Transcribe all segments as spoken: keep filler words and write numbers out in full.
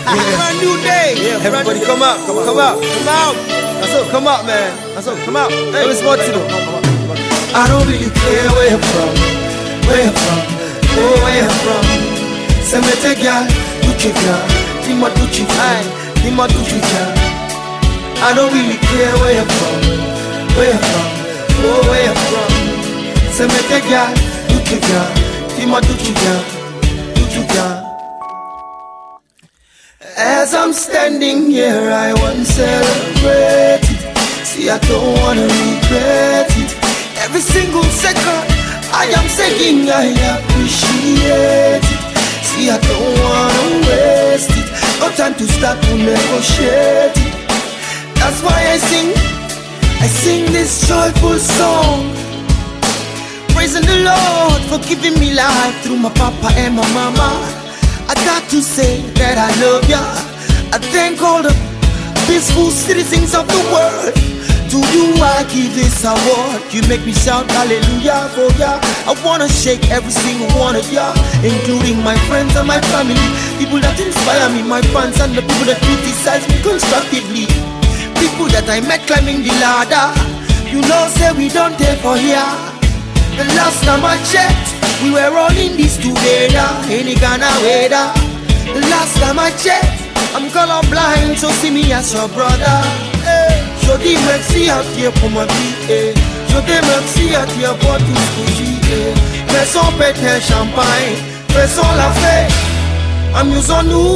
Brand new day. Yeah, everybody come out, come, come out, come out. That's up, come out, man. That's up, come out. Hey, let's watch it. I don't really care where you're from, where you're from, oh where you're from. Say me take ya, do you can, Tima do you can, Tima do you can. I don't really care where you're from, where you're from, oh where you're from. Say me take ya, do you can, Tima do you can, do you can. As I'm standing here, I want to celebrate it. See, I don't wanna regret it. Every single second, I am saying I appreciate it. See, I don't wanna waste it. No time to start to negotiate it. That's why I sing, I sing this joyful song, praising the Lord for giving me life through my papa and my mama. I got to say that I love ya. I thank all the peaceful citizens of the world. To you I give this award. You make me shout hallelujah for ya. I wanna shake every single one of ya, including my friends and my family, people that inspire me, my fans and the people that criticize me constructively, people that I met climbing the ladder. You know say we don't take for here. The last time I checked, we were all in this together, any kind of weather. The last time I checked, I'm colorblind, so see me as your brother. Hey, je dis merci à Dieu pour ma vie. Hey, je dis merci à Dieu pour tout ce que j'ai. Hey, faisons péter champagne, faisons la fête, amusons-nous.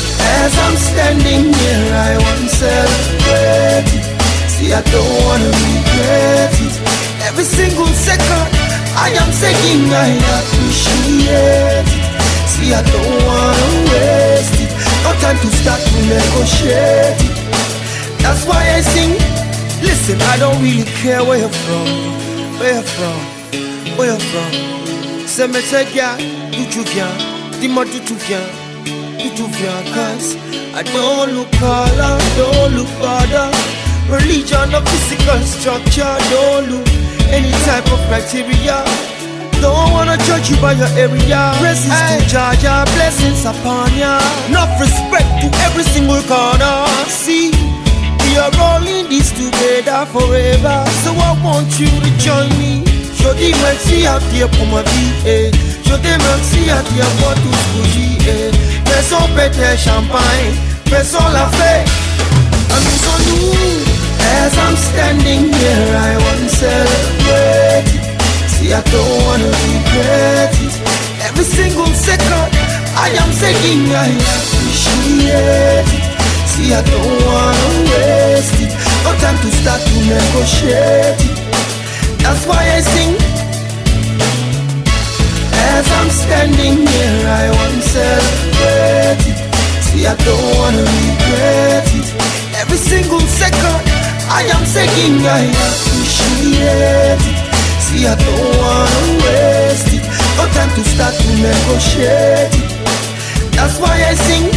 As I'm standing here, I want to celebrate it. See, I don't wanna regret it. Every single second, I am saying I appreciate it. See, I don't wanna waste it. No time to start to negotiate it. That's why I sing. Listen, I don't really care where you're from, where you're from, where you're from. Say me take ya, do you can, dis-moi d'où tu viens, d'où tu viens. Cause I don't look color, don't look border, religion or physical structure, don't look any type of criteria. Don't wanna judge you by your area. Praises to Jaja, blessings upon ya. Enough respect to every single corner. See, we are all in this together forever. So I want you to join me. Je dis merci à Dieu pour ma vie. Eh. Je dis merci à Dieu pour tout ce que j'ai. Eh. Faisons péter champagne, faisons la fête, amusons-nous. As I'm standing here, I want to celebrate it. See, I don't wanna regret it. Every single second, I am saying I appreciate it. See, I don't wanna waste it. No time to start to negotiate it. That's why I sing. As I'm standing here, I want to celebrate it. See, I don't wanna regret it. Every single second, I am saying I appreciate it. See, I don't wanna waste it. No time to start to negotiate it. That's why I sing.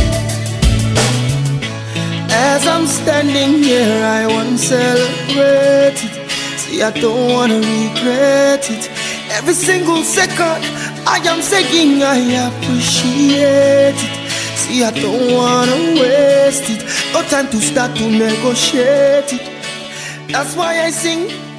As I'm standing here, I want to celebrate it. See, I don't wanna regret it. Every single second, I am saying I appreciate it. See, I don't wanna waste it. No time to start to negotiate it. That's why I sing.